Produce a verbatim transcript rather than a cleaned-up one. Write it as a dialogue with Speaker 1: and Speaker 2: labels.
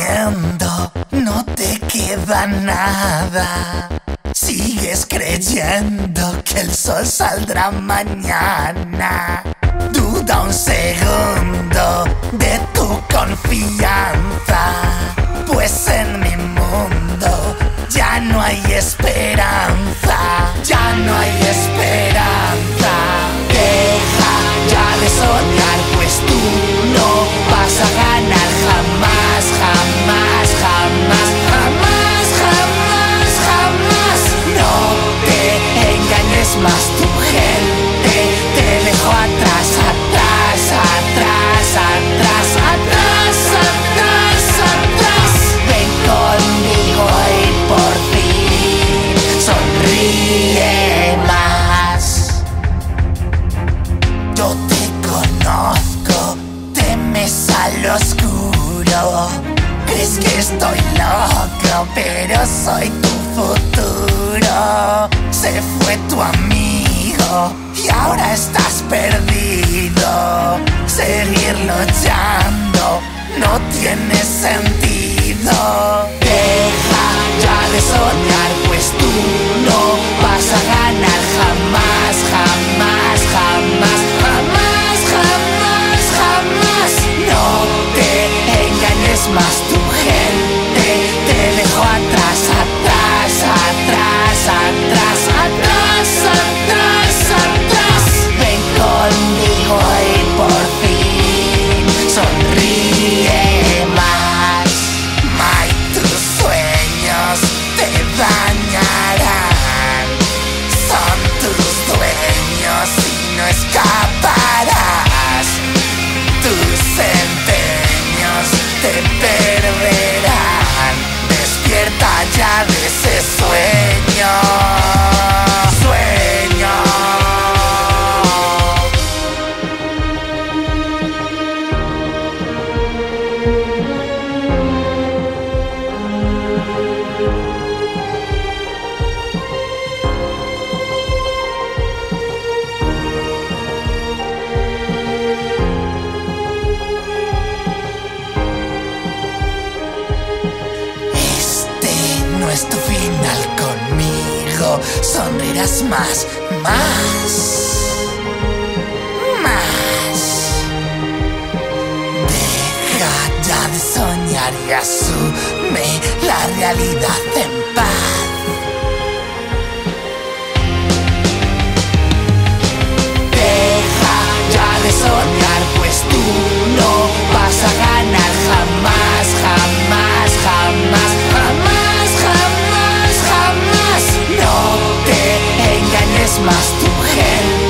Speaker 1: durmiendo, no te queda nada. Sigues creyendo que el sol saldrá mañana. Duda un segundo de tu confianza, pues en mi mundo ya no hay esperanza. Ya no hay esperanza. Deja ya de soñar, pues tú no vas a ganar jamás, jamás, jamás, jamás, jamás, jamás. No te engañes más, tu gente te dejó atrás, atrás, atrás, atrás, atrás, atrás, atrás. Ven conmigo y por fin sonríe más. Yo te conozco, temes al oscuro. Crees que estoy loco, pero soy tu futuro. Se fue tu amigo y ahora estás perdido. Seguir luchando no tiene sentido. Deja ya de soñar, pues tú no vas a ganar jamás, jamás, jamás, jamás, jamás, jamás. No te engañes más, tu gente te dejó atrás, atrás, atrás, atrás, atrás, atrás, atrás. Ven conmigo y por fin sonríe más. May, tus sueños te dañarán. Son tus dueños y no escaparás. Tus empeños te perderán. Despierta ya de ese sueño. Sueño. No es tu final conmigo, sonreirás más, más, más. Deja ya de soñar y asume la realidad en paz. Deja ya de soñar, pues tú no vas a ganar jamás, jamás, jamás, jamás, jamás, jamás. No te engañes más, tu gente